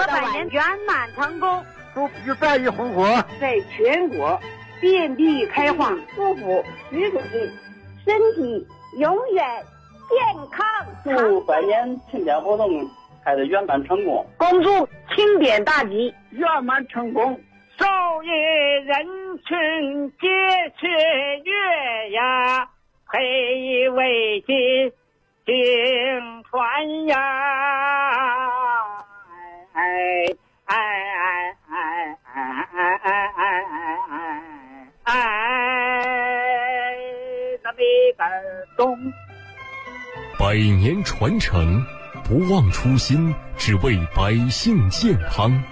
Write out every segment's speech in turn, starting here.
百年圆满成功， 祝福在一红火， 在全国遍地开花， 祝福徐主席身体永远健康。 祝百年庆典活动开得圆满成功， 恭祝庆典大吉圆满成功。 昼夜人群皆雀跃呀，黑为金经传呀，那边感动。 百年传承，不忘初心，只为百姓健康。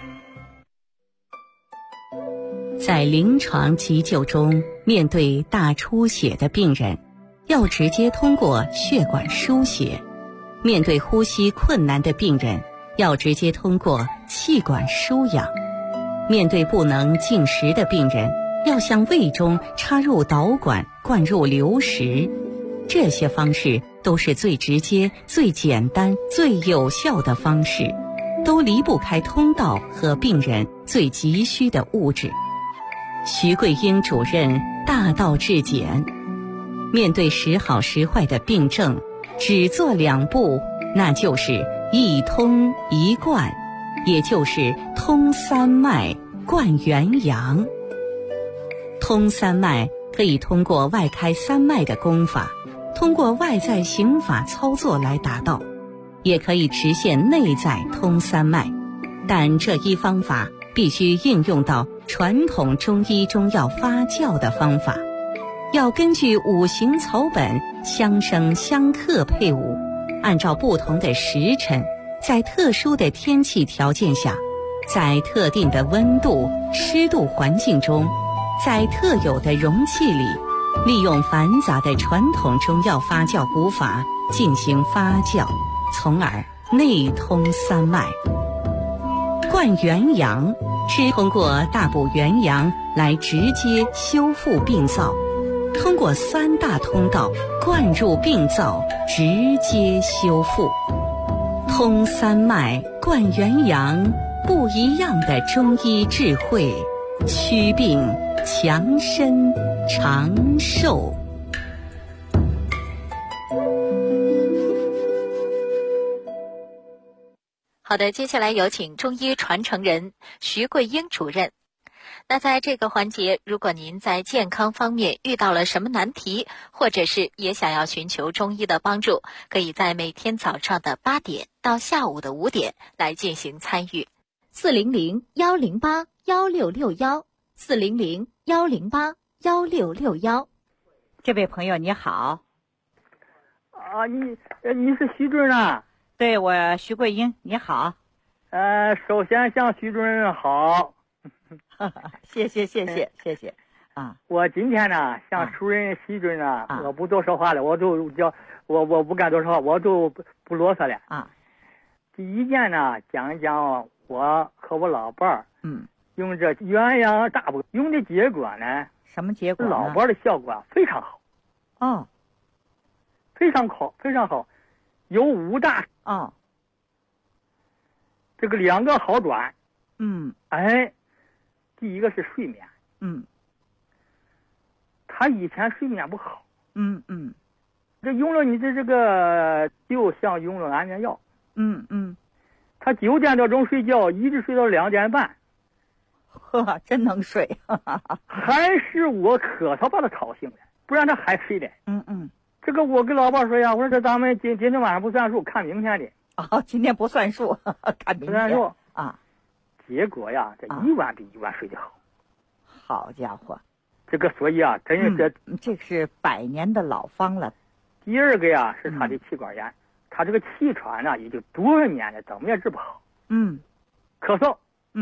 在临床急救中，面对大出血的病人，要直接通过血管输血；面对呼吸困难的病人，要直接通过气管输氧；面对不能进食的病人，要向胃中插入导管灌入流食。这些方式都是最直接、最简单、最有效的方式，都离不开通道和病人最急需的物质。徐桂英主任大道至简，面对时好时坏的病症，只做2步，那就是一通一贯，也就是通三脉贯元阳。通三脉可以通过外开三脉的功法，通过外在刑法操作来达到，也可以实现内在通三脉，但这一方法必须应用到传统中医中药发酵的方法，要根据五行草本相生相克配伍，按照不同的时辰，在特殊的天气条件下，在特定的温度、湿度环境中，在特有的容器里，利用繁杂的传统中药发酵古法进行发酵，从而内通三脉。贯元阳是通过大补元阳来直接修复病灶，通过3大通道灌入病灶，直接修复。通三脉贯元阳，不一样的中医智慧，祛病强身长寿。 好的，接下来有请中医传承人徐桂英主任。那在这个环节，如果您在健康方面遇到了什么难题，或者是也想要寻求中医的帮助，可以在每天早上的8点到下午的5点来进行参与。 400-108-1661，400-108-1661。这位朋友你好。 啊，你是徐主任啊？ 对，我徐桂英，你好。 首先向徐主任好。 谢谢啊！ 我今天呢，向主任徐主任啊，我不多说话了，我不敢多说话，我就不啰嗦了啊。第一件呢，讲一讲我和我老伴儿，用这元阳大补用的结果呢， 什么结果呢？ 老伴儿的效果非常好， 哦， 非常好，非常好，有5大哦， 这个2个好转，第一个是睡眠，他以前睡眠不好，这用了你的这个，就像用了安眠药，他9点多钟睡觉，一直睡到2点半， 呵，真能睡， 还是我咳嗽把他吵醒了，不然他还睡的，这个我跟老伴说呀，我说这咱们今天晚上不算数，看明天的， 今天不算数，看明天，不算数啊。 结果呀，这1晚比1晚睡得好。 好家伙， 这个所以啊，真是这是100年的老方了。 第二个呀，是他的气管炎，他这个气喘呢，已经多少年了，怎么也治不好。咳嗽，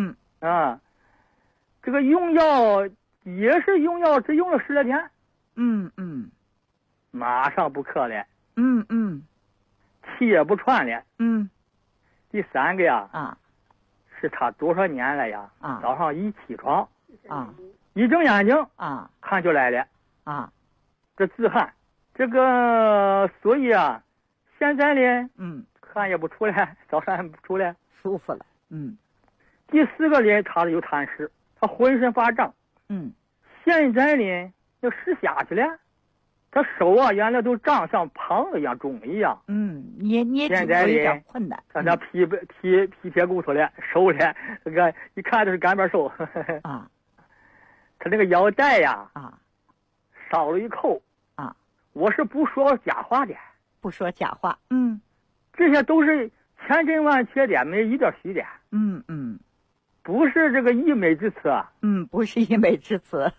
这个用药也是用药，只用了10来天，马上不咳了，气也不喘了，第3个呀，是他多少年了呀？早上一起床，一睁眼睛，汗就来了，这自汗，这个所以啊，现在呢，汗也不出来，早上也不出来， 舒服了， 第4个呢，他有痰湿，他浑身发胀。现在呢，要湿下去了，他手啊原来都胀像胖子一样肿一样。 捏现在有点困难。 他皮撇骨头了，瘦了，这个一看就是干巴瘦。 啊， 他那个腰带呀，少了一扣。我是不说假话的， 不说假话。 这些都是千真万确的，没一点虚的。不是这个溢美之词啊。 不是溢美之词。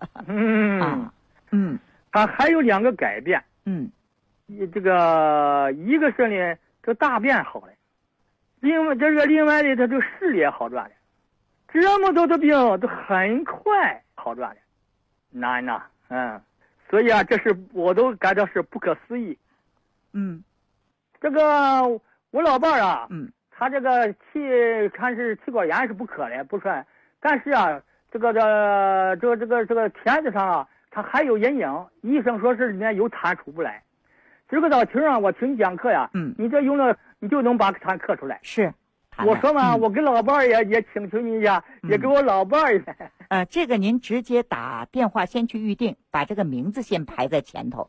他还有2个改变。这个一个是呢，这大便好了，另外的，他这视力也好转了。这么多的病都很快好转了，难呐。所以啊，这是我都感到是不可思议。这个我老伴儿啊，他这个看是气管炎是不可的，不算，但是啊，这个片子上啊，他还有阴影，医生说是里面有痰出不来。这个早听啊，我听你讲课呀，你这用了你就能把痰咳出来。 是， 我说嘛，我给老伴儿也请求你一下，也给我老伴儿。 这个您直接打电话先去预定，把这个名字先排在前头。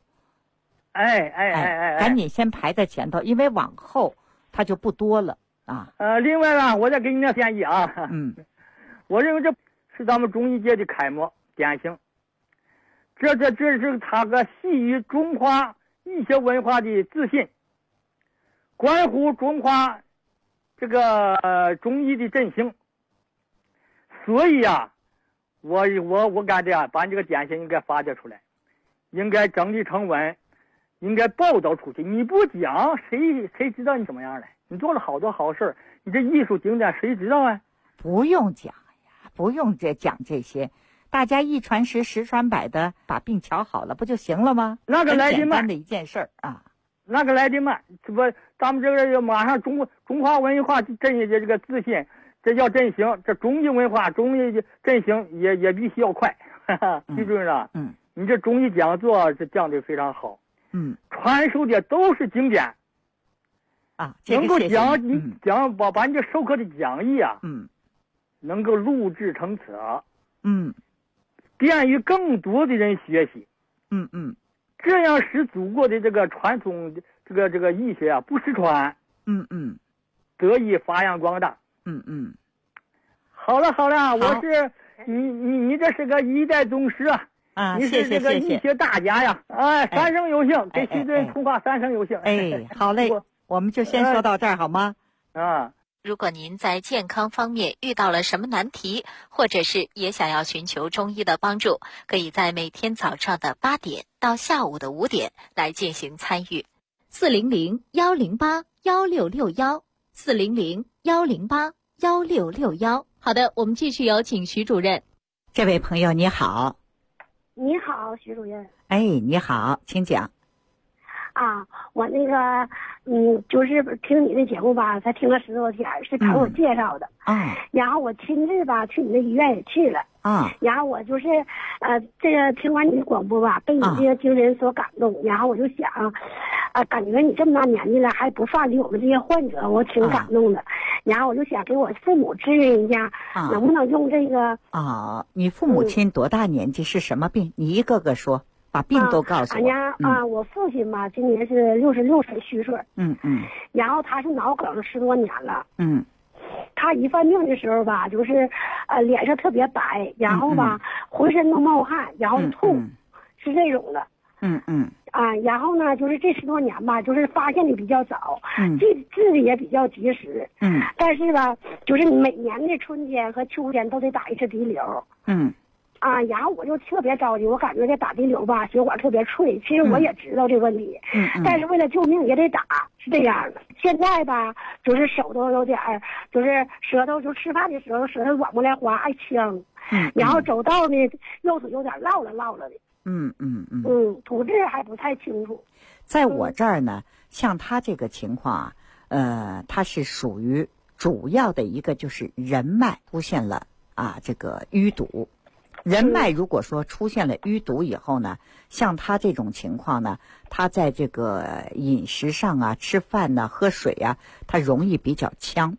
赶紧先排在前头，因为往后它就不多了啊。 另外呢，我再给你个建议啊。我认为这是咱们中医界的楷模典型。这是他个系于中华医学文化的自信，关乎中华这个中医的振兴。所以啊，我感觉啊，把你这个典型应该发掘出来，应该整理成文，应该报道出去。你不讲，谁知道你怎么样了？你做了好多好事，你这艺术经典谁知道啊？ 不用讲呀，不用讲这些，大家一传十，十传百的把病调好了，不就行了吗？ 那个来得慢， 简单的一件事儿啊。 那个来得慢，这不，咱们这个马上中华文化振兴这个自信，这叫振兴。这中医文化、中医振兴也必须要快。徐主任，你这中医讲座这讲的非常好。传授的都是经典。能够讲把你这授课的讲义啊，能够录制成册，便于更多的人学习。这样使祖国的这个传统这个医学啊不失传，得以发扬光大。好了，我是你这是个一代宗师啊！你是这个医学大家呀！三生有幸，给徐主任通话三生有幸。 好嘞，我们就先说到这儿好吗？ 如果您在健康方面遇到了什么难题，或者是也想要寻求中医的帮助，可以在每天早上的8点到下午的5点来进行参与。400-108-1661，400-108-1661。好的，我们继续有请徐主任。 这位朋友你好。 你好，徐主任。 你好，请讲。 我那个，就是听你的节目吧，才听了10多天，是朋友介绍的。然后我亲自吧去你的医院也去了。然后我就是，这个听完你的广播吧，被你这个精神所感动。然后我就想，感觉你这么大年纪了还不放弃我们这些患者，我挺感动的。然后我就想给我父母咨询一下，能不能用这个？ 你父母亲多大年纪？是什么病？你一个个说。把病都告诉我。 我父亲吧，今年是66岁虚岁。然后他是脑梗10多年了。他一犯病的时候吧，就是脸色特别白，然后吧浑身都冒汗，然后吐，是这种的。然后呢，就是这10多年吧，就是发现的比较早，治的也比较及时。但是吧，就是每年的春天和秋天都得打一次滴流。然后我就特别着急，我感觉这打滴流吧，血管特别脆。其实我也知道这个问题，但是为了救命也得打，是这样的。现在吧，就是手都有点儿，就是舌头，就吃饭的时候舌头软过来滑，爱呛。然后走道呢，右腿有点落了的。吐字还不太清楚。 在我这儿呢，像他这个情况他是属于主要的一个，就是人脉出现了这个淤堵。人脉如果说出现了淤堵以后呢，像他这种情况呢，他在这个饮食上吃饭喝水他容易比较呛。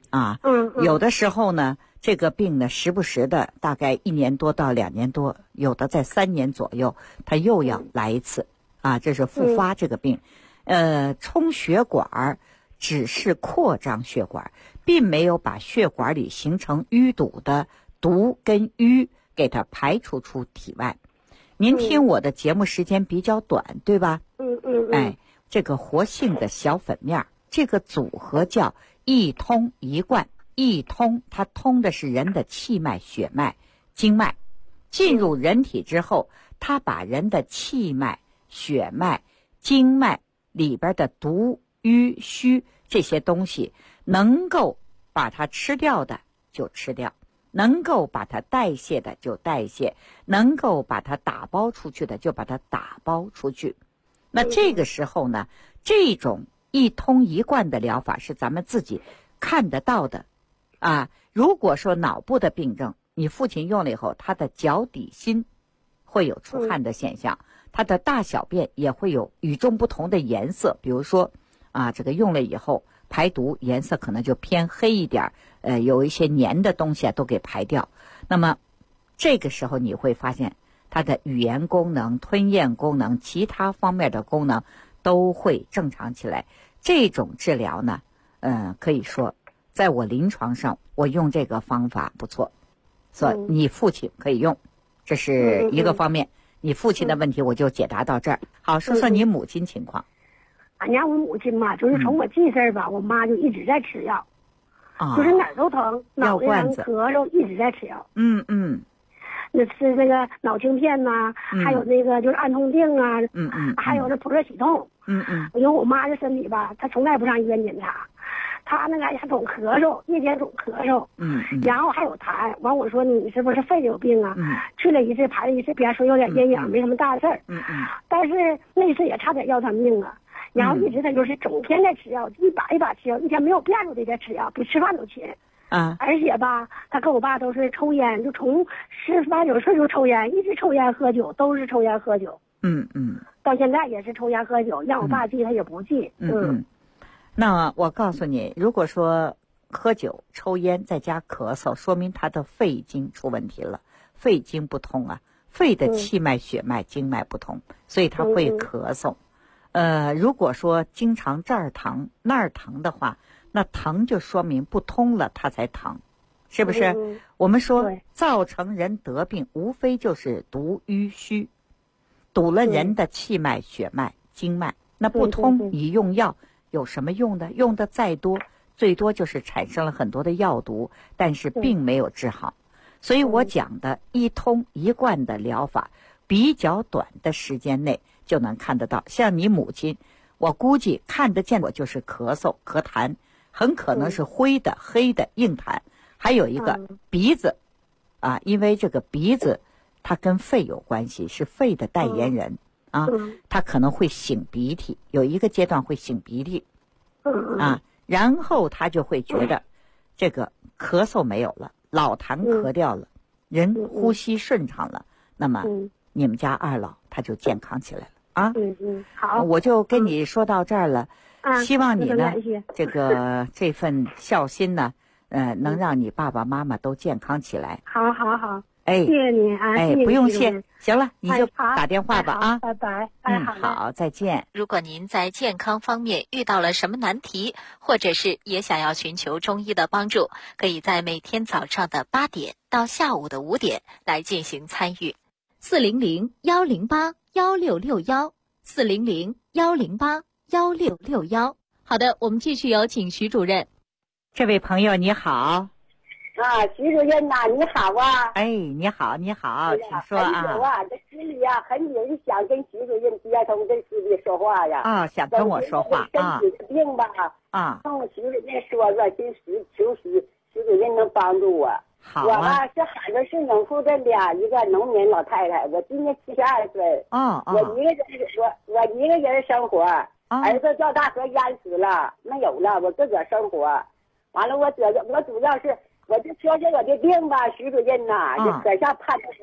啊。有的时候呢，这个病呢，时不时的，大概1年多到2年多，有的在3年左右，它又要来一次啊，这是复发这个病。冲血管只是扩张血管，并没有把血管里形成淤堵的毒跟瘀给它排除出体外。您听我的节目时间比较短，对吧？这个活性的小粉面，这个组合叫一通一贯。一通它通的是人的气脉、血脉、经脉，进入人体之后，它把人的气脉、血脉、经脉里边的毒、瘀、虚这些东西，能够把它吃掉的就吃掉，能够把它代谢的就代谢，能够把它打包出去的就把它打包出去。那这个时候呢，这种一通一贯的疗法是咱们自己看得到的啊。如果说脑部的病症，你父亲用了以后，他的脚底心会有出汗的现象，他的大小便也会有与众不同的颜色，比如说啊，这个用了以后排毒颜色可能就偏黑一点，有一些黏的东西都给排掉。那么这个时候你会发现他的语言功能、吞咽功能、其他方面的功能都会正常起来。这种治疗呢，可以说在我临床上我用这个方法不错，所以你父亲可以用，这是一个方面。你父亲的问题我就解答到这儿。好，说说你母亲情况。 俺家我母亲嘛，就是从我记事儿吧，我妈就一直在吃药，就是哪儿都疼，脑袋疼、咳嗽，一直在吃药。那吃那个脑清片呐，还有那个就是安痛定啊，还有那普热喜痛。因为我妈这身体吧，她从来不上医院检查，她那个还总咳嗽，夜间总咳嗽，然后还有痰。完我说你是不是肺有病啊？去了一次排了一次便，说有点阴影，没什么大事儿。但是那次也差点要她命啊。然后一直她就是整天在吃药，一把一把吃药，一天没有变着的在吃药，比吃饭都勤。而且吧，他跟我爸都是抽烟，就从18、19岁就抽烟，一直抽烟喝酒，都是抽烟喝酒。到现在也是抽烟喝酒，让我爸记他也不记。 那我告诉你，如果说喝酒、抽烟再加咳嗽，说明他的肺经出问题了，肺经不通啊，肺的气脉、血脉、经脉不通，所以他会咳嗽。如果说经常这儿疼那儿疼的话，那疼就说明不通了，它才疼，是不是？我们说造成人得病，无非就是毒瘀虚，堵了人的气脉、血脉、经脉，那不通，你用药有什么用的？用的再多，最多就是产生了很多的药毒，但是并没有治好。所以我讲的一通一贯的疗法，比较短的时间内就能看得到。像你母亲，我估计看得见我就是咳嗽、咳痰，很可能是灰的、黑的硬痰，还有一个鼻子，因为这个鼻子它跟肺有关系，是肺的代言人它可能会擤鼻涕，有一个阶段会擤鼻涕，然后他就会觉得这个咳嗽没有了，老痰咳掉了，人呼吸顺畅了，那么你们家二老他就健康起来了啊。 好， 我就跟你说到这儿了。希望你呢，这份孝心呢，能让你爸爸妈妈都健康起来。 好，谢谢你啊， 不用谢。行了，你就打电话吧啊， 拜拜。 好，再见。 如果您在健康方面遇到了什么难题，或者是也想要寻求中医的帮助，可以在每天早上的8点到下午的5点来进行参与。400-108-1661，400-108-1661。好的，我们继续有请徐主任。 这位朋友你好。 徐主任呐，你好啊！ 你好，请说啊。 这心里很影想跟徐主任接通这事的说话呀。 想跟我说话啊。身体的病吧跟我徐主任说，求徐主任能帮助我。 好我吧是海州市农户的一个农民老太太，我今年72岁。我一个人生活，儿子掉大河淹死了，没有了，我自个儿生活。完了，我主要是我就说我的病吧，徐主任呐，就搁下盼着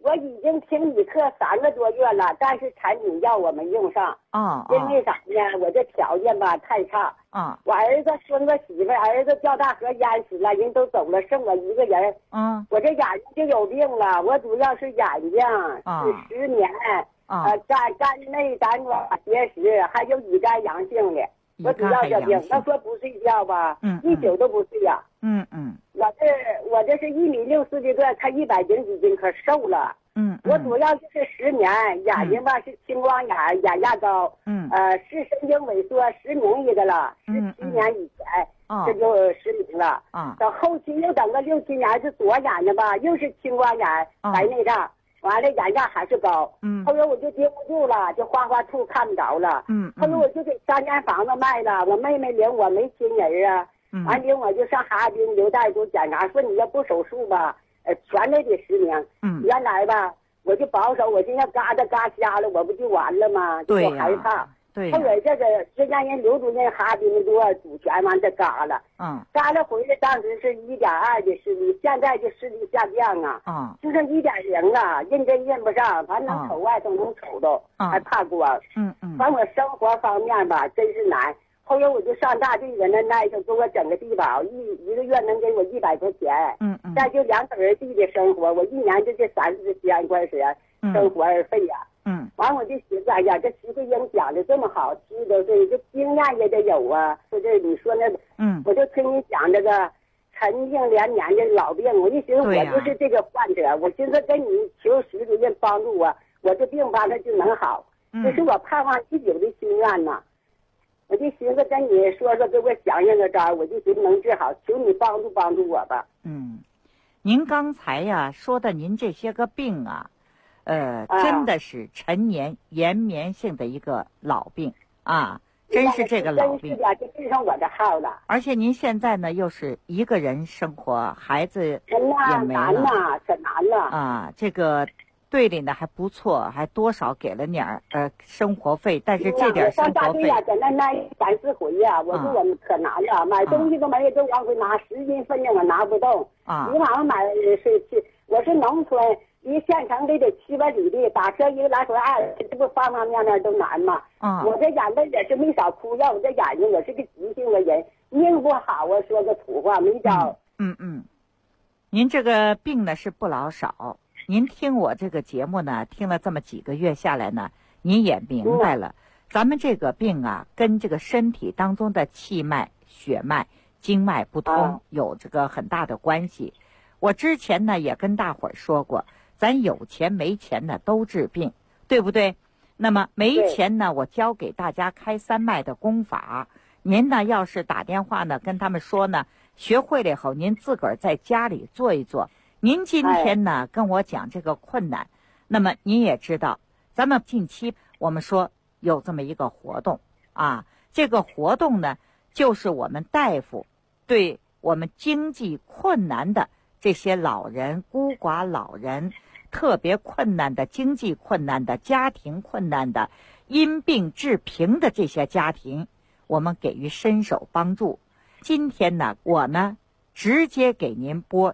我已经听你课3个多月了，但是产品药我没用上。因为啥呢？我这条件吧太差。我儿子生个媳妇，儿子掉大河淹死了，人都走了，剩我一个人。我这眼睛就有病了，我主要是眼睛是失眠，肝内胆管结石，还有乙肝阳性的。我主要这病，那说不睡觉吧，一宿都不睡呀。我这是1.64米的个，才100斤几斤，可瘦了。我主要就是失眠，眼睛吧是青光眼，眼压高。视神经萎缩，失明一个了。17年以前，这就失明了。到后期又等个6、7年，是左眼睛吧，又是青光眼，白内障。完了，眼压还是高。后来我就接不住了，就花兔看不着了。后来我就给3间房子卖了，我妹妹领我没亲人啊。完领我就上哈尔滨刘大夫检查，说你要不手术吧，全都得失明。原来吧，我就保守，我现在嘎瞎了，我不就完了吗？就害怕。后来这个就让人刘主任哈尔滨的给我主权，完这嘎了。嘎了回来，当时是1.2的视力，现在就视力下降啊。就剩1.0了，认真认不上，反正能瞅外头能瞅到，还怕光。反正我生活方面吧，真是难。后来我就上大队人那头给我整个地保，一个月能给我100块钱。再就2口人地的生活，我1年就这30千块钱生活费呀。完我就寻思，哎呀，这徐桂英讲的这么好，70多岁，这经验也得有啊。说这你说那，我就听你讲这个陈病连年的老病，我一寻思我就是这个患者，我寻思跟你求徐主任帮助我这病吧它就能好，这是我盼望已久的心愿呐。我就寻思跟你说说，给我想想个招，我就寻思能治好，求你帮助帮助我吧。 您刚才呀说的您这些个病啊，真的是陈年延绵性的一个老病啊，真是这个老病。 就对上我这号了。 而且您现在呢又是一个人生活，孩子也没了， 可难了啊。这个队里呢还不错，还多少给了点生活费，但是这点生活费。上大队呀，在那3、4回呀，我说我们可难了，买东西都没有，都往回拿10斤分量我拿不动。你往买去，我是农村。离县城得7、8里地，打车一个来回2，这不方方面面都难吗？我这眼泪也是没少哭，要我这眼睛，我是个急性的人，命不好啊，说个土话没招。 您这个病呢是不老少，您听我这个节目呢，听了这么几个月下来呢，您也明白了，咱们这个病啊，跟这个身体当中的气脉、血脉、经脉不通有这个很大的关系。我之前呢也跟大伙儿说过。咱有钱没钱呢都治病，对不对？那么没钱呢，我教给大家开3脉的功法。您呢要是打电话呢跟他们说呢，学会了以后您自个儿在家里做一做。您今天呢跟我讲这个困难，那么您也知道，咱们近期我们说有这么一个活动啊，这个活动呢就是我们大夫对我们经济困难的这些老人、孤寡老人，特别困难的、经济困难的、家庭困难的、因病致贫的这些家庭，我们给予伸手帮助。今天呢，我呢直接给您拨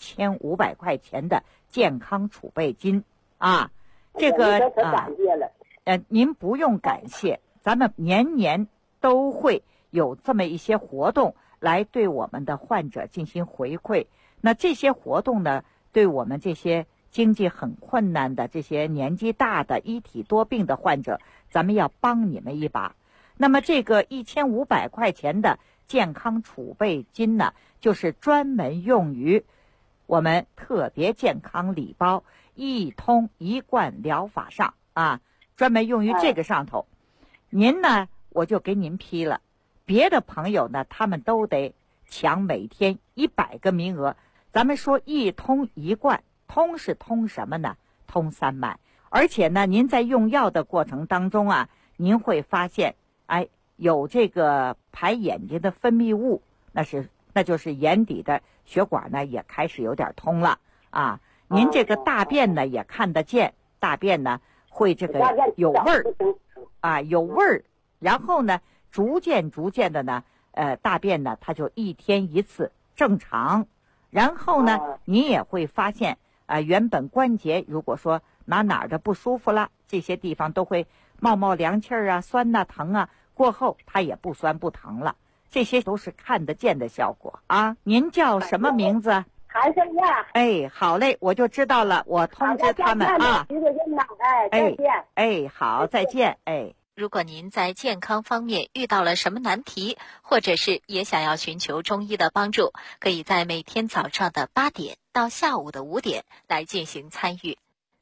1500块钱的健康储备金啊，这个您不用感谢，咱们年年都会有这么一些活动来对我们的患者进行回馈。那这些活动呢，对我们这些经济很困难的、这些年纪大的、一体多病的患者，咱们要帮你们一把。那么这个1500块钱的健康储备金呢，就是专门用于我们特别健康礼包一通一贯疗法上啊，专门用于这个上头。您呢，我就给您批了。别的朋友呢，他们都得抢每天100个名额。咱们说一通一贯，通是通什么呢？通3脉。而且呢，您在用药的过程当中啊，您会发现，有这个排眼睛的分泌物，那就是眼底的血管呢也开始有点通了啊。您这个大便呢也看得见，大便呢会这个有味儿啊，有味儿。然后呢，逐渐的呢，大便呢它就1天1次正常。然后呢，你也会发现原本关节如果说哪儿的不舒服了，这些地方都会冒凉气儿啊，酸呐、疼啊，过后它也不酸不疼了，这些都是看得见的效果啊。您叫什么名字？ 韩胜亚。 哎，好嘞，我就知道了，我通知他们啊。 再见。 哎，好，再见。哎。 如果您在健康方面遇到了什么难题，或者是也想要寻求中医的帮助，可以在每天早上的8点到下午的5点来进行参与。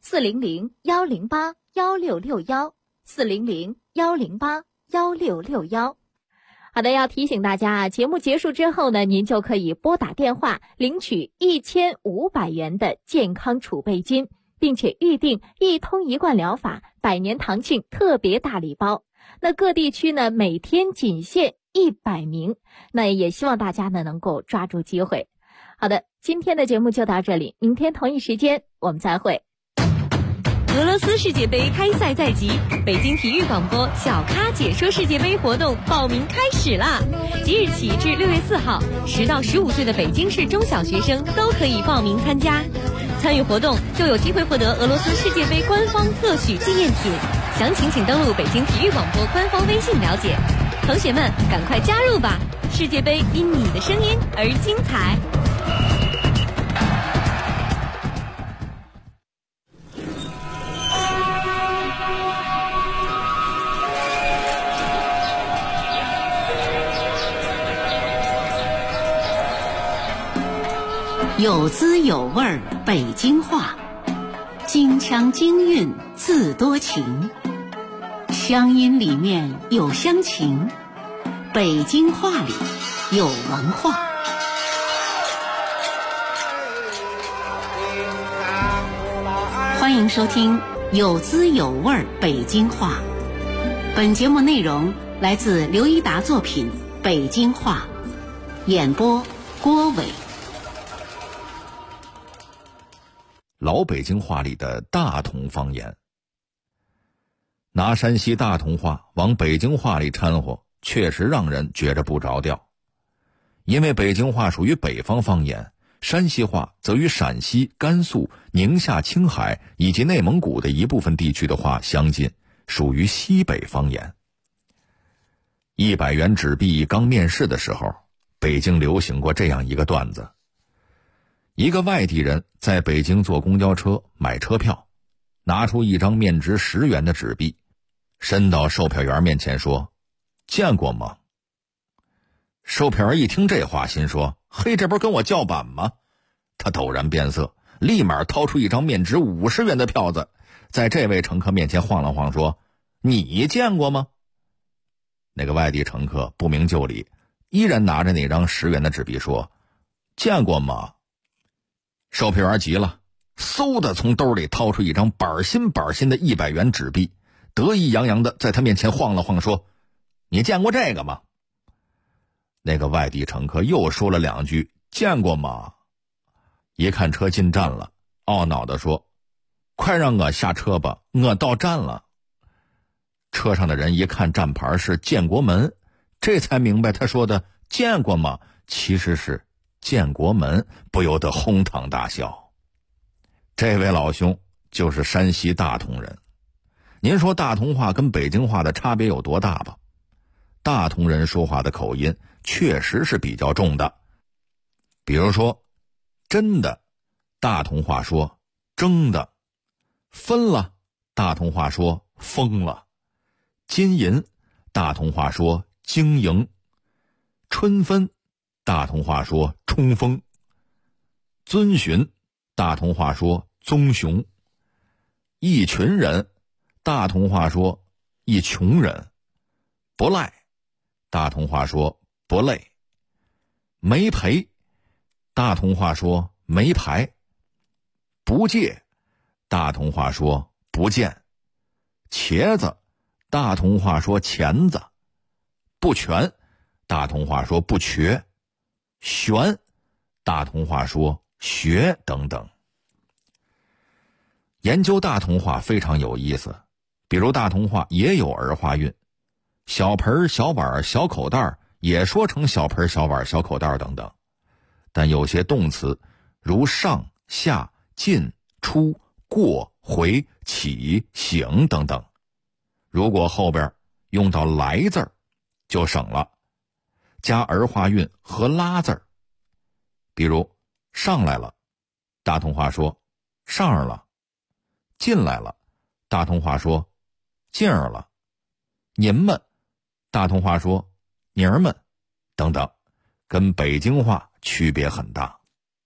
400-108-1661，400-108-1661。好的，要提醒大家啊，节目结束之后呢，您就可以拨打电话领取1500元的健康储备金，并且预定一通一贯疗法100年堂庆特别大礼包。那各地区呢，每天仅限100名，那也希望大家呢能够抓住机会。好的，今天的节目就到这里，明天同一时间我们再会。 俄罗斯世界杯开赛在即，北京体育广播小咖解说世界杯活动报名开始啦！即日起至6月4号，10到15岁的北京市中小学生都可以报名参加。参与活动就有机会获得俄罗斯世界杯官方特许纪念品，详情请登录北京体育广播官方微信了解。同学们，赶快加入吧！世界杯因你的声音而精彩。 有滋有味儿北京话，京腔京韵字多情，乡音里面有乡情，北京话里有文化。欢迎收听有滋有味儿北京话。本节目内容来自刘一达作品《北京话》，演播郭伟。 老北京话里的大同方言，拿山西大同话往北京话里掺和，确实让人觉着不着调。因为北京话属于北方方言，山西话则与陕西、甘肃、宁夏、青海以及内蒙古的一部分地区的话相近，属于西北方言。100元纸币刚面世的时候，北京流行过这样一个段子。一个外地人在北京坐公交车买车票，拿出一张面值10元的纸币，伸到售票员面前说：“见过吗？”售票员一听这话，心说：“嘿，这不是跟我叫板吗？”他陡然变色，立马掏出一张面值50元的票子，在这位乘客面前晃了晃，说：“你见过吗？”那个外地乘客不明就里，依然拿着那张10元的纸币说：“见过吗？”售票员急了，嗖的从兜里掏出一张板新的100元纸币，得意洋洋的在他面前晃了晃，说：“你见过这个吗？”那个外地乘客又说了2句：“见过吗？”一看车进站了，懊恼地说：“快让我下车吧，我到站了。”车上的人一看站牌是建国门，这才明白他说的“见过吗”其实是建国门，不由得哄堂大笑。这位老兄就是山西大同人。您说大同话跟北京话的差别有多大吧？大同人说话的口音确实是比较重的。比如说真的，大同话说争的；分了，大同话说疯了；金银，大同话说经营；春分，大同话说冲锋；遵循，大同话说棕熊；一群人，大同话说一穷人；不赖，大同话说不累；没赔，大同话说没牌；不借，大同话说不见；茄子，大同话说钳子；不全，大同话说不瘸；玄，大同话说学等等。研究大同话非常有意思，比如大同话也有儿化韵，小盆、小碗、小口袋也说成小盆、小碗、小口袋等等。但有些动词如上、下、 进、出、过、回、起、醒等等。如果后边用到来字儿，就省了，加儿化韵和拉字儿。比如上来了，大同话说上儿了；进来了，大同话说进儿了；您们，大同话说妮儿们等等，跟北京话区别很大。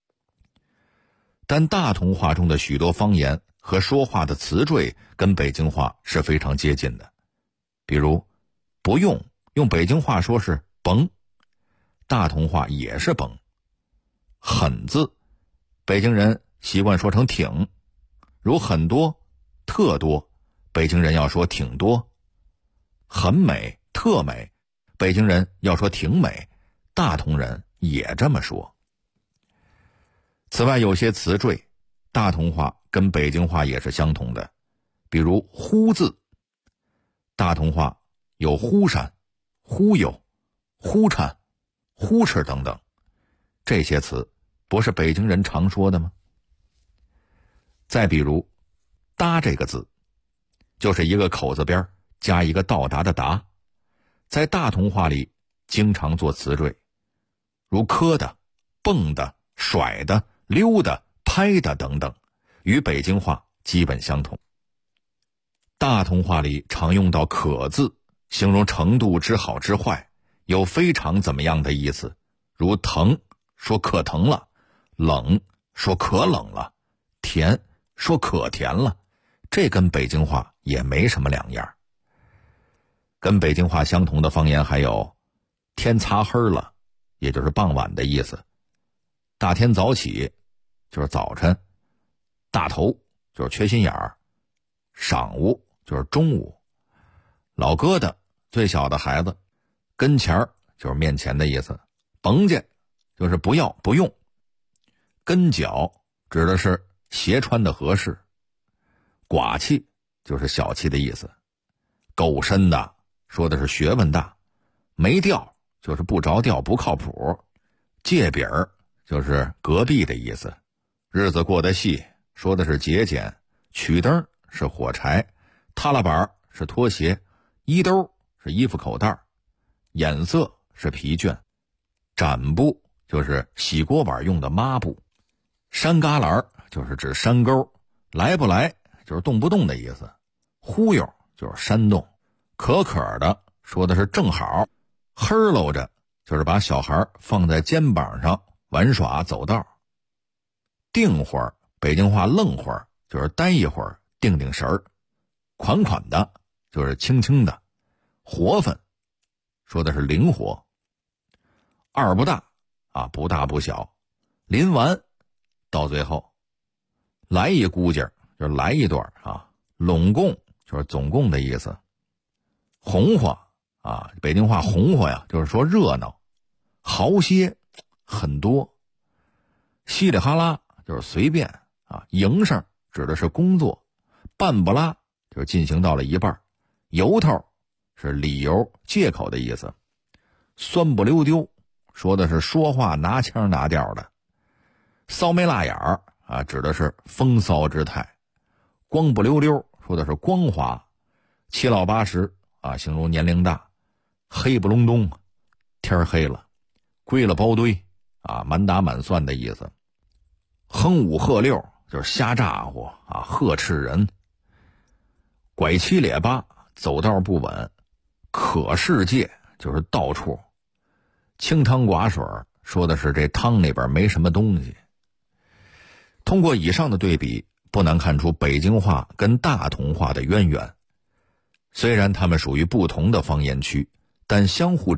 但大同话中的许多方言和说话的词缀跟北京话是非常接近的。比如不用，用北京话说是甭，大同话也是甭。很字，北京人习惯说成挺，如很多、特多，北京人要说挺多。很美、特美，北京人要说挺美，大同人也这么说。此外，有些词缀，大同话跟北京话也是相同的，比如忽字，大同话有忽闪、忽悠、忽颤、忽哧等等，这些词不是北京人常说的吗？再比如搭这个字，就是一个口字边加一个到达的达，在大同话里经常做词缀，如磕的、蹦的、甩的、溜的、拍的等等，与北京话基本相同。大同话里常用到可字，形容程度之好之坏，有非常怎么样的意思，如疼说可疼了，冷说可冷了，甜说可甜了，这跟北京话也没什么两样。跟北京话相同的方言还有天擦黑了，也就是傍晚的意思；大天早起就是早晨；大头就是缺心眼儿；晌午就是中午；老疙瘩最小的孩子；跟前儿就是面前的意思；甭介就是不要不用；跟脚指的是鞋穿的合适；寡气就是小气的意思；够深的说的是学问大；没调就是不着调不靠谱；借饼儿就是隔壁的意思；日子过得细说的是节俭；曲灯是火柴；踏拉板是拖鞋；衣兜是衣服口袋；眼色是疲倦；展布就是洗锅碗用的抹布；山旮旯就是指山沟；来不来就是动不动的意思；忽悠就是煽动；可可的说的是正好；嘿喽着就是把小孩放在肩膀上玩耍走道；定会儿，北京话愣会儿就是待一会儿定定神儿；款款的就是轻轻的；活分说的是灵活；二不大不大不小；临完到最后；来一估计就是来一段拢共就是总共的意思；红火北京话红火呀，就是说热闹；好些很多；稀里哈啦就是随便营生指的是工作；半不拉就是进行到了一半；由头是理由借口的意思；酸不溜丢说的是说话拿腔拿调的；骚眉辣眼儿指的是风骚之态；光不溜溜说的是光滑；七老八十形容年龄大；黑不隆咚天黑了；归了包堆满打满算的意思；哼五喝六就是瞎咋呼呵斥人；拐七咧八走道不稳；可世界就是到处；清汤寡水说的是这汤里边没什么东西。通过以上的对比，不难看出北京话跟大同话的渊源。虽然它们属于不同的方言区，但相互